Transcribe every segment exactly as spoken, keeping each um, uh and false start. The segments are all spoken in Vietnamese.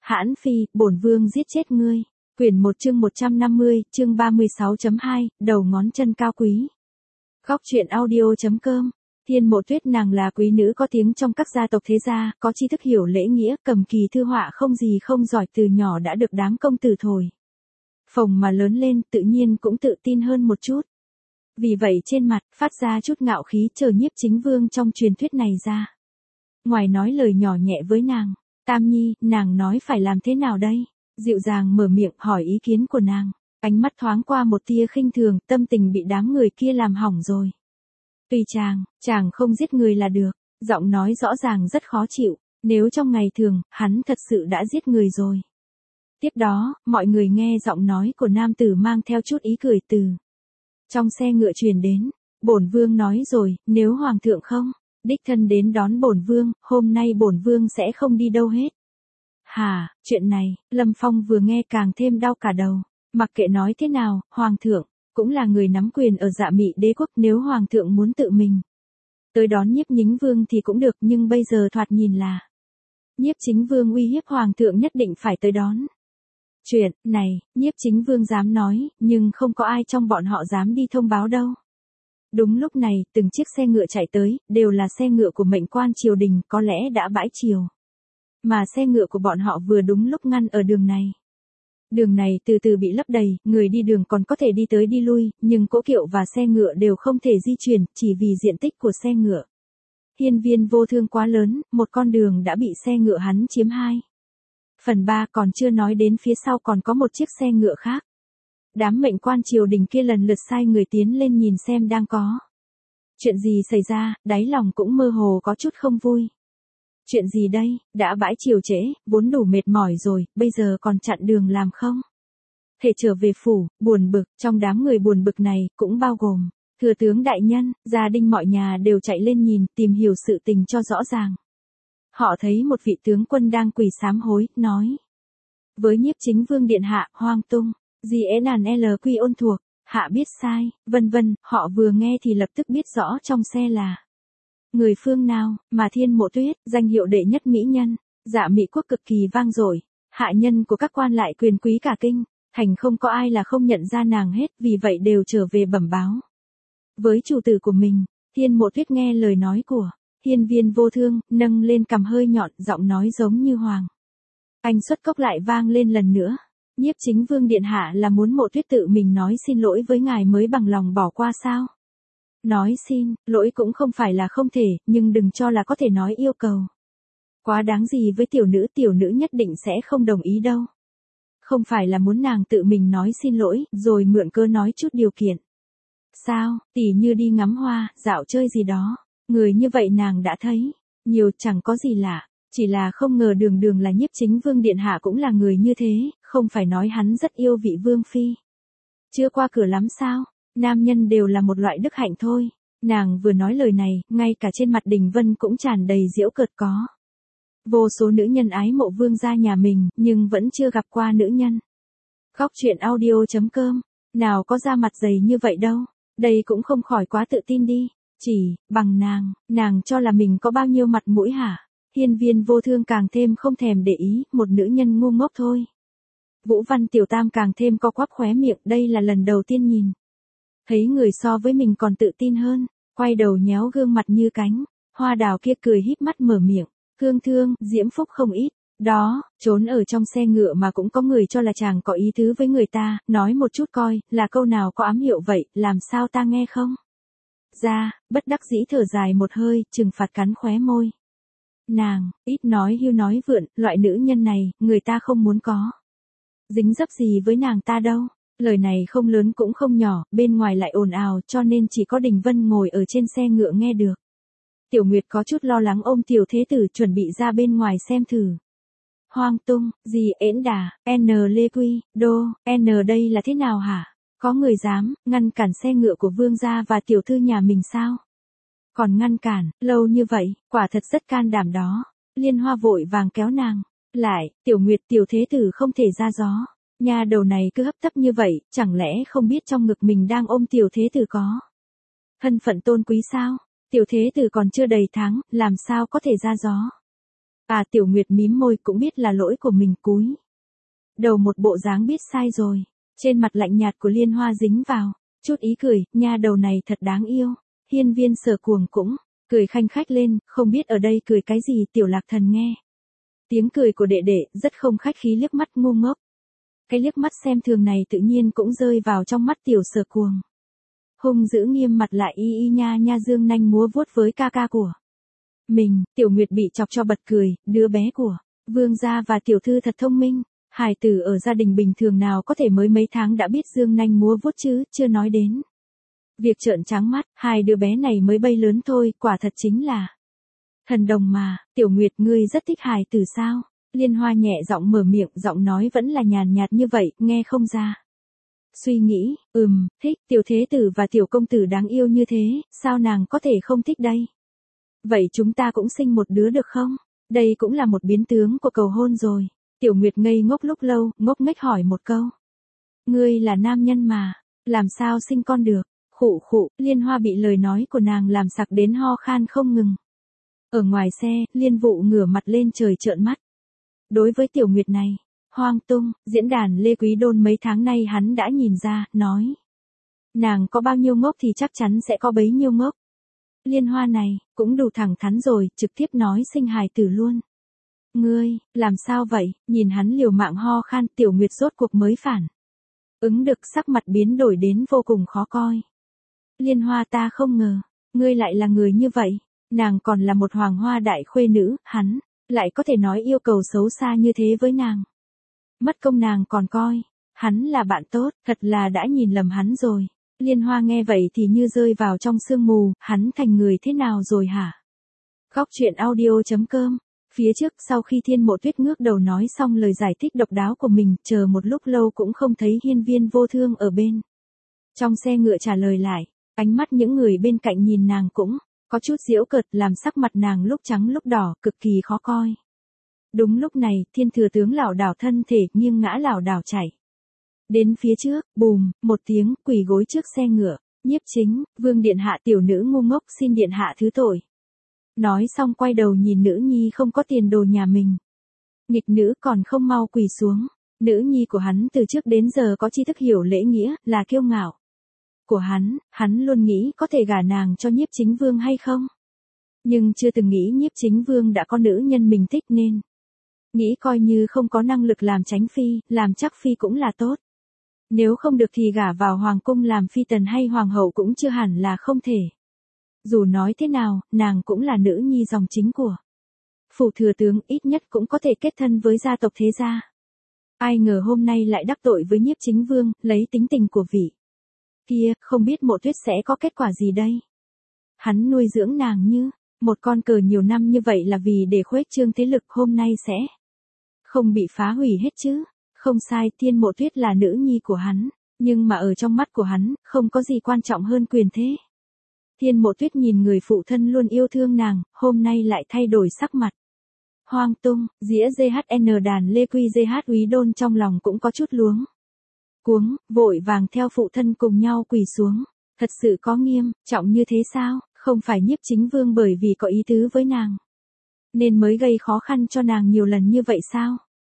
Hãn Phi, bổn vương giết chết ngươi. Quyển một chương một trăm năm mươi, chương ba mươi sáu chấm hai, đầu ngón chân cao quý. Góc truyện audio chấm com. Thiên Mộ Tuyết nàng là quý nữ có tiếng trong các gia tộc thế gia, có tri thức hiểu lễ nghĩa, cầm kỳ thư họa không gì không giỏi, từ nhỏ đã được đám công tử thổi phồng mà lớn lên, tự nhiên cũng tự tin hơn một chút. Vì vậy trên mặt phát ra chút ngạo khí, chờ Nhiếp Chính Vương trong truyền thuyết này ra. Ngoài nói lời nhỏ nhẹ với nàng, Tam Nhi, nàng nói phải làm thế nào đây? Dịu dàng mở miệng hỏi ý kiến của nàng, ánh mắt thoáng qua một tia khinh thường, tâm tình bị đám người kia làm hỏng rồi. Tùy chàng, chàng không giết người là được, giọng nói rõ ràng rất khó chịu, nếu trong ngày thường, hắn thật sự đã giết người rồi. Tiếp đó, mọi người nghe giọng nói của nam tử mang theo chút ý cười từ trong xe ngựa truyền đến, bổn vương nói rồi, nếu hoàng thượng không đích thân đến đón bổn vương, hôm nay bổn vương sẽ không đi đâu hết. Hả, chuyện này, Lâm Phong vừa nghe càng thêm đau cả đầu, mặc kệ nói thế nào, hoàng thượng cũng là người nắm quyền ở Dạ Mị Đế quốc, nếu hoàng thượng muốn tự mình tới đón Nhiếp Chính Vương thì cũng được, nhưng bây giờ thoạt nhìn là Nhiếp Chính Vương uy hiếp hoàng thượng nhất định phải tới đón. Chuyện này, Nhiếp Chính Vương dám nói, nhưng không có ai trong bọn họ dám đi thông báo đâu. Đúng lúc này, từng chiếc xe ngựa chạy tới, đều là xe ngựa của mệnh quan triều đình, có lẽ đã bãi triều. Mà xe ngựa của bọn họ vừa đúng lúc ngăn ở đường này. Đường này từ từ bị lấp đầy, người đi đường còn có thể đi tới đi lui, nhưng cỗ kiệu và xe ngựa đều không thể di chuyển, chỉ vì diện tích của xe ngựa. Hiên Viên Vô Thương quá lớn, một con đường đã bị xe ngựa hắn chiếm hai phần ba, còn chưa nói đến phía sau còn có một chiếc xe ngựa khác. Đám mệnh quan triều đình kia lần lượt sai người tiến lên nhìn xem đang có chuyện gì xảy ra, đáy lòng cũng mơ hồ có chút không vui. Chuyện gì đây, đã bãi triều trễ, vốn đủ mệt mỏi rồi, bây giờ còn chặn đường làm không thể trở về phủ, buồn bực, trong đám người buồn bực này, cũng bao gồm thừa tướng đại nhân, gia đình mọi nhà đều chạy lên nhìn, tìm hiểu sự tình cho rõ ràng. Họ thấy một vị tướng quân đang quỳ sám hối, nói với Nhiếp Chính Vương điện hạ, hoang tung, gì ế nàn L quy ôn thuộc, hạ biết sai, vân vân, họ vừa nghe thì lập tức biết rõ trong xe là người phương nào, mà Thiên Mộ Tuyết, danh hiệu đệ nhất mỹ nhân, Dạ Mị quốc cực kỳ vang dội, hạ nhân của các quan lại quyền quý cả kinh, thành không có ai là không nhận ra nàng hết, vì vậy đều trở về bẩm báo với chủ tử của mình. Thiên Mộ Tuyết nghe lời nói của Hiên Viên Vô Thương, nâng lên cằm hơi nhọn, giọng nói giống như hoàng anh xuất cốc lại vang lên lần nữa. Nhiếp Chính Vương điện hạ là muốn Mộ Tuyết tự mình nói xin lỗi với ngài mới bằng lòng bỏ qua sao? Nói xin lỗi cũng không phải là không thể, nhưng đừng cho là có thể nói yêu cầu quá đáng gì với tiểu nữ, tiểu nữ nhất định sẽ không đồng ý đâu. Không phải là muốn nàng tự mình nói xin lỗi, rồi mượn cơ nói chút điều kiện. Sao, tỉ như đi ngắm hoa, dạo chơi gì đó, người như vậy nàng đã thấy nhiều, chẳng có gì lạ, chỉ là không ngờ đường đường là Nhiếp Chính Vương điện hạ cũng là người như thế, không phải nói hắn rất yêu vị vương phi. Chưa qua cửa lắm sao? Nam nhân đều là một loại đức hạnh thôi. Nàng vừa nói lời này, ngay cả trên mặt Đình Vân cũng tràn đầy giễu cợt, có vô số nữ nhân ái mộ vương gia nhà mình, nhưng vẫn chưa gặp qua nữ nhân. Góc truyện audio chấm com, nào có da mặt dày như vậy đâu, đây cũng không khỏi quá tự tin đi, chỉ bằng nàng, nàng cho là mình có bao nhiêu mặt mũi hả? Hiên Viên Vô Thương càng thêm không thèm để ý, một nữ nhân ngu ngốc thôi. Vũ Văn Tiểu Tam càng thêm co quắp khóe miệng, đây là lần đầu tiên nhìn thấy người so với mình còn tự tin hơn, quay đầu nhéo gương mặt như cánh hoa đào kia, cười híp mắt mở miệng, thương thương, diễm phúc không ít, đó, trốn ở trong xe ngựa mà cũng có người cho là chàng có ý tứ với người ta, nói một chút coi, là câu nào có ám hiệu vậy, làm sao ta nghe không ra, bất đắc dĩ thở dài một hơi, trừng phạt cắn khóe môi. Nàng, ít nói hưu nói vượn, loại nữ nhân này, người ta không muốn có dính dấp gì với nàng ta đâu. Lời này không lớn cũng không nhỏ, bên ngoài lại ồn ào, cho nên chỉ có Đình Vân ngồi ở trên xe ngựa nghe được. Tiểu Nguyệt có chút lo lắng ôm Tiểu Thế Tử chuẩn bị ra bên ngoài xem thử. Hoang tung, gì ễn đà, N Lê Quy, Đô, N đây là thế nào hả? Có người dám ngăn cản xe ngựa của vương gia và tiểu thư nhà mình sao? Còn ngăn cản, lâu như vậy, quả thật rất can đảm đó. Liên Hoa vội vàng kéo nàng lại, Tiểu Nguyệt, Tiểu Thế Tử không thể ra gió. Nhà đầu này cứ hấp tấp như vậy, chẳng lẽ không biết trong ngực mình đang ôm Tiểu Thế Tử có thân phận tôn quý sao? Tiểu Thế Tử còn chưa đầy tháng, làm sao có thể ra gió? À Tiểu Nguyệt mím môi cũng biết là lỗi của mình cúi đầu một bộ dáng biết sai rồi. Trên mặt lạnh nhạt của Liên Hoa dính vào chút ý cười, nha đầu này thật đáng yêu. Hiên Viên Sở Cuồng cũng cười khanh khách lên, không biết ở đây cười cái gì. Tiểu Lạc Thần nghe tiếng cười của đệ đệ, rất không khách khí liếc mắt ngu ngốc. Cái liếc mắt xem thường này tự nhiên cũng rơi vào trong mắt Tiểu Sở Cuồng. Hung dữ nghiêm mặt lại y y nha nha dương nanh múa vuốt với ca ca của mình. Tiểu Nguyệt bị chọc cho bật cười, đứa bé của vương gia và tiểu thư thật thông minh. Hài tử ở gia đình bình thường nào có thể mới mấy tháng đã biết dương nanh múa vuốt chứ, chưa nói đến việc trợn trắng mắt. Hai đứa bé này mới bay lớn thôi, quả thật chính là thần đồng mà. Tiểu Nguyệt, ngươi rất thích hài tử sao? Liên Hoa nhẹ giọng mở miệng, giọng nói vẫn là nhàn nhạt như vậy, nghe không ra. Suy nghĩ, ừm, thích. Tiểu thế tử và tiểu công tử đáng yêu như thế, sao nàng có thể không thích đây? Vậy chúng ta cũng sinh một đứa được không? Đây cũng là một biến tướng của cầu hôn rồi. Tiểu Nguyệt ngây ngốc lúc lâu, ngốc nghếch hỏi một câu. Ngươi là nam nhân mà, làm sao sinh con được? Khụ khụ, Liên Hoa bị lời nói của nàng làm sặc đến ho khan không ngừng. Ở ngoài xe, Liên Vụ ngửa mặt lên trời trợn mắt. Đối với Tiểu Nguyệt này, hoang tung, diễn đàn Lê Quý Đôn mấy tháng nay hắn đã nhìn ra, nói. Nàng có bao nhiêu ngốc thì chắc chắn sẽ có bấy nhiêu ngốc. Liên Hoa này, cũng đủ thẳng thắn rồi, trực tiếp nói sinh hài tử luôn. Ngươi, làm sao vậy? Nhìn hắn liều mạng ho khan, Tiểu Nguyệt rốt cuộc mới phản ứng được, sắc mặt biến đổi đến vô cùng khó coi. Liên Hoa, ta không ngờ, ngươi lại là người như vậy. Nàng còn là một hoàng hoa đại khuê nữ, hắn lại có thể nói yêu cầu xấu xa như thế với nàng. Mất công nàng còn coi hắn là bạn tốt, thật là đã nhìn lầm hắn rồi. Liên Hoa nghe vậy thì như rơi vào trong sương mù, hắn thành người thế nào rồi hả? Góc truyện audio chấm com. Phía trước, sau khi Thiên Mộ Tuyết ngước đầu nói xong lời giải thích độc đáo của mình, chờ một lúc lâu cũng không thấy Hiên Viên Vô Thương ở bên trong xe ngựa trả lời lại. Ánh mắt những người bên cạnh nhìn nàng cũng có chút giễu cợt, làm sắc mặt nàng lúc trắng lúc đỏ, cực kỳ khó coi. Đúng lúc này, Thiên Thừa Tướng lảo đảo thân thể nghiêng ngã lảo đảo chạy đến phía trước, bùm, một tiếng, quỳ gối trước xe ngựa. Nhiếp Chính, Vương điện hạ, tiểu nữ ngu ngốc xin điện hạ thứ tội. Nói xong quay đầu nhìn nữ nhi không có tiền đồ nhà mình. Nghịch nữ còn không mau quỳ xuống. Nữ nhi của hắn từ trước đến giờ có tri thức hiểu lễ nghĩa, là kiêu ngạo của hắn, hắn luôn nghĩ có thể gả nàng cho Nhiếp Chính Vương hay không. Nhưng chưa từng nghĩ Nhiếp Chính Vương đã có nữ nhân mình thích nên nghĩ coi như không có năng lực làm chánh phi, làm chắc phi cũng là tốt. Nếu không được thì gả vào hoàng cung làm phi tần hay hoàng hậu cũng chưa hẳn là không thể. Dù nói thế nào, nàng cũng là nữ nhi dòng chính của phủ thừa tướng, ít nhất cũng có thể kết thân với gia tộc thế gia. Ai ngờ hôm nay lại đắc tội với Nhiếp Chính Vương, lấy tính tình của vị kia, không biết Mộ Tuyết sẽ có kết quả gì đây. Hắn nuôi dưỡng nàng như một con cờ nhiều năm như vậy là vì để khuếch trương thế lực, hôm nay sẽ không bị phá hủy hết chứ. Không sai, Thiên Mộ Tuyết là nữ nhi của hắn, nhưng mà ở trong mắt của hắn, không có gì quan trọng hơn quyền thế. Thiên Mộ Tuyết nhìn người phụ thân luôn yêu thương nàng, hôm nay lại thay đổi sắc mặt. Hoang tung, dĩa giê hát en đàn Lê Quy giê hát Úy Đôn trong lòng cũng có chút luống cuống, vội vàng theo phụ thân cùng nhau quỳ xuống. Thật sự có nghiêm trọng như thế sao? Không phải Nhiếp Chính Vương bởi vì có ý tứ với nàng nên mới gây khó khăn cho nàng nhiều lần như vậy sao?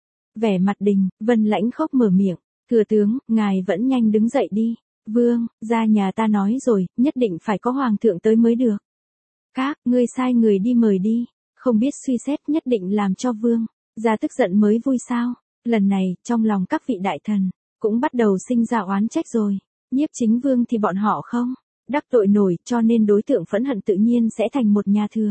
Vẻ mặt Đình Vân lãnh khốc mở miệng. Thừa tướng, ngài vẫn nhanh đứng dậy đi. Vương, gia nhà ta nói rồi, nhất định phải có hoàng thượng tới mới được. Các, ngươi sai người đi mời đi. Không biết suy xét, nhất định làm cho vương gia tức giận mới vui sao? Lần này, trong lòng các vị đại thần cũng bắt đầu sinh ra oán trách rồi. Nhiếp Chính Vương thì bọn họ không đắc tội nổi, cho nên đối tượng phẫn hận tự nhiên sẽ thành một nhà thừa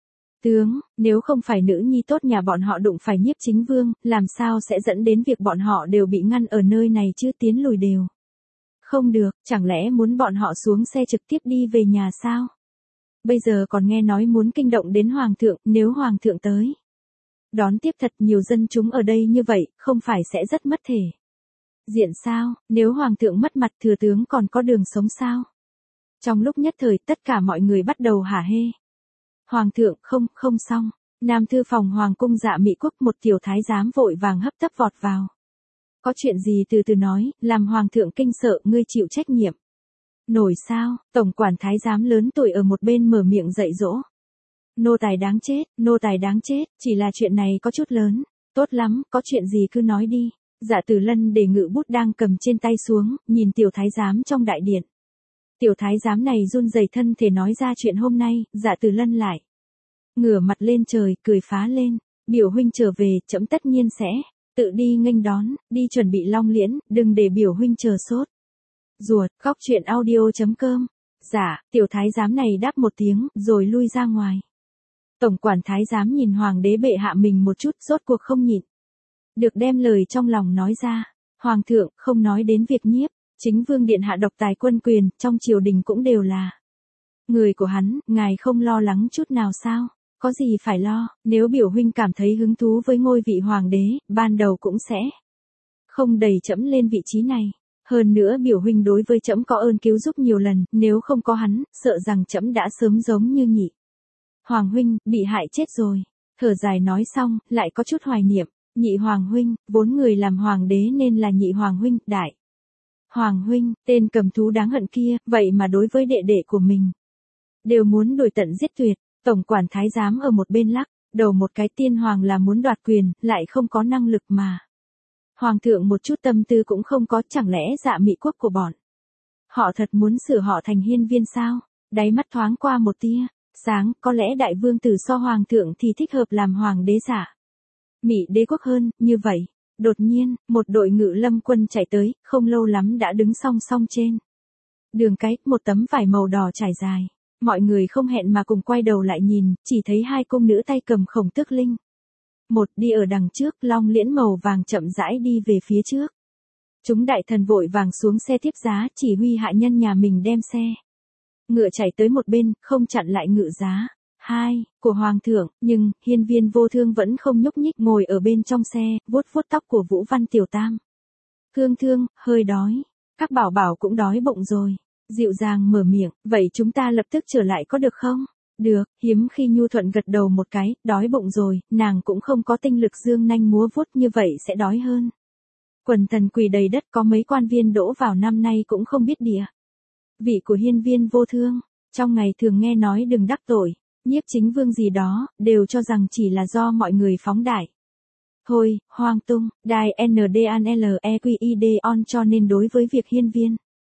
tướng. Nếu không phải nữ nhi tốt nhà bọn họ đụng phải Nhiếp Chính Vương, làm sao sẽ dẫn đến việc bọn họ đều bị ngăn ở nơi này chứ, tiến lùi đều không được. Chẳng lẽ muốn bọn họ xuống xe trực tiếp đi về nhà sao? Bây giờ còn nghe nói muốn kinh động đến hoàng thượng, nếu hoàng thượng tới đón tiếp thật nhiều dân chúng ở đây như vậy, không phải sẽ rất mất thể diện sao? Nếu hoàng thượng mất mặt, thừa tướng còn có đường sống sao? Trong lúc nhất thời, tất cả mọi người bắt đầu hả hê. Hoàng thượng, không, không xong. Nam thư phòng hoàng cung Dạ Mị Quốc, một tiểu thái giám vội vàng hấp tấp vọt vào. Có chuyện gì từ từ nói, làm hoàng thượng kinh sợ, ngươi chịu trách nhiệm nổi sao? Tổng quản thái giám lớn tuổi ở một bên mở miệng dạy dỗ. Nô tài đáng chết, nô tài đáng chết, chỉ là chuyện này có chút lớn. Tốt lắm, có chuyện gì cứ nói đi. Dạ Tử Lân để ngự bút đang cầm trên tay xuống, nhìn tiểu thái giám trong đại điện. Tiểu thái giám này run rẩy thân thể nói ra chuyện hôm nay, Dạ Tử Lân lại ngửa mặt lên trời, cười phá lên. Biểu huynh trở về, trẫm tất nhiên sẽ tự đi nghênh đón, đi chuẩn bị long liễn, đừng để biểu huynh chờ sốt. Ruột, góc truyện audio chấm com. Dạ, tiểu thái giám này đáp một tiếng, rồi lui ra ngoài. Tổng quản thái giám nhìn hoàng đế bệ hạ mình một chút, rốt cuộc không nhịn được đem lời trong lòng nói ra. Hoàng thượng, không nói đến việc nhiếp, chính vương điện hạ độc tài quân quyền, trong triều đình cũng đều là người của hắn, ngài không lo lắng chút nào sao? Có gì phải lo, nếu biểu huynh cảm thấy hứng thú với ngôi vị hoàng đế, ban đầu cũng sẽ không đẩy trẫm lên vị trí này. Hơn nữa biểu huynh đối với trẫm có ơn cứu giúp nhiều lần, nếu không có hắn, sợ rằng trẫm đã sớm giống như nhị hoàng huynh, bị hại chết rồi. Thở dài nói xong, lại có chút hoài niệm. Nhị hoàng huynh, vốn người làm hoàng đế nên là nhị hoàng huynh, đại hoàng huynh, tên cầm thú đáng hận kia, vậy mà đối với đệ đệ của mình đều muốn đuổi tận giết tuyệt. Tổng quản thái giám ở một bên lắc đầu một cái, tiên hoàng là muốn đoạt quyền, lại không có năng lực mà. Hoàng thượng một chút tâm tư cũng không có, chẳng lẽ Dạ Mị quốc của bọn họ thật muốn sửa họ thành hiên viên sao? Đáy mắt thoáng qua một tia sáng, có lẽ đại vương tử so hoàng thượng thì thích hợp làm hoàng đế Dạ Mị đế quốc hơn, như vậy. Đột nhiên, một đội ngự lâm quân chạy tới, không lâu lắm đã đứng song song trên đường cái, một tấm vải màu đỏ trải dài. Mọi người không hẹn mà cùng quay đầu lại nhìn, chỉ thấy hai cung nữ tay cầm khổng tước linh. Một đi ở đằng trước, long liễn màu vàng chậm rãi đi về phía trước. Chúng đại thần vội vàng xuống xe tiếp giá, chỉ huy hạ nhân nhà mình đem xe ngựa chạy tới một bên, không chặn lại ngự giá. Hai, của hoàng thượng, nhưng, hiên viên vô thương vẫn không nhúc nhích, ngồi ở bên trong xe, vuốt vuốt tóc của Vũ Văn Tiểu Tam. Thương thương, hơi đói. Các bảo bảo cũng đói bụng rồi. Dịu dàng mở miệng, vậy chúng ta lập tức trở lại có được không? Được, hiếm khi nhu thuận gật đầu một cái, đói bụng rồi, nàng cũng không có tinh lực dương nanh múa vuốt như vậy sẽ đói hơn. Quần thần quỳ đầy đất, có mấy quan viên đỗ vào năm nay cũng không biết địa vị của hiên viên vô thương. Trong ngày thường nghe nói đừng đắc tội, nhiếp chính vương gì đó, đều cho rằng chỉ là do mọi người phóng đại. Thôi, hoang tung, đài en đê an lờ e quy i đê on, cho nên đối với việc hiên viên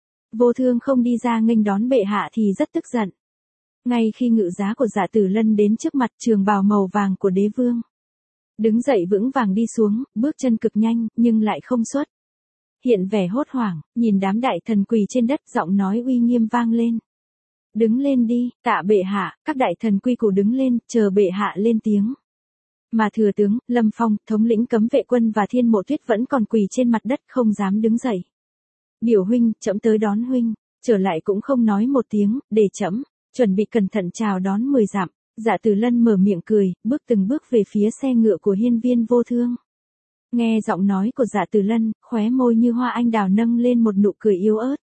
vô thương không đi ra nghênh đón bệ hạ thì rất tức giận. Ngay khi ngự giá của Dạ Tử Lân đến trước mặt, trường bào màu vàng của đế vương đứng dậy vững vàng đi xuống, bước chân cực nhanh, nhưng lại không xuất hiện vẻ hốt hoảng, nhìn đám đại thần quỳ trên đất, giọng nói uy nghiêm vang lên. Đứng lên đi, tạ bệ hạ. Các đại thần quy củ đứng lên, chờ bệ hạ lên tiếng. Mà thừa tướng, Lâm Phong, thống lĩnh cấm vệ quân và Thiên Mộ Tuyết vẫn còn quỳ trên mặt đất, không dám đứng dậy. Biểu huynh, trẫm tới đón huynh. Trở lại cũng không nói một tiếng, để trẫm chuẩn bị cẩn thận chào đón mười dặm. Dạ Tử Lân mở miệng cười, bước từng bước về phía xe ngựa của hiên viên vô thương. Nghe giọng nói của Dạ Tử Lân, khóe môi như hoa anh đào nâng lên một nụ cười yếu ớt.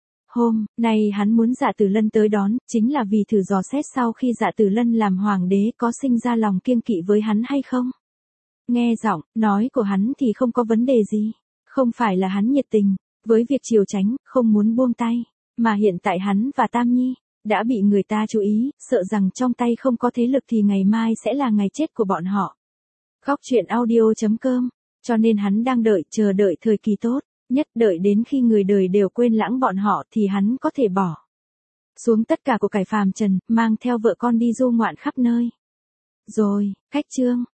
Hôm nay hắn muốn Dạ Tử Lân tới đón, chính là vì thử dò xét sau khi Dạ Tử Lân làm hoàng đế có sinh ra lòng kiêng kỵ với hắn hay không. Nghe giọng nói của hắn thì không có vấn đề gì. Không phải là hắn nhiệt tình với việc triều tránh, không muốn buông tay, mà hiện tại hắn và Tam Nhi đã bị người ta chú ý, sợ rằng trong tay không có thế lực thì ngày mai sẽ là ngày chết của bọn họ. Góc truyện audio chấm com. Cho nên hắn đang đợi, chờ đợi thời kỳ tốt nhất, đợi đến khi người đời đều quên lãng bọn họ thì hắn có thể bỏ xuống tất cả của cải phàm trần, mang theo vợ con đi du ngoạn khắp nơi. Rồi, cách chương.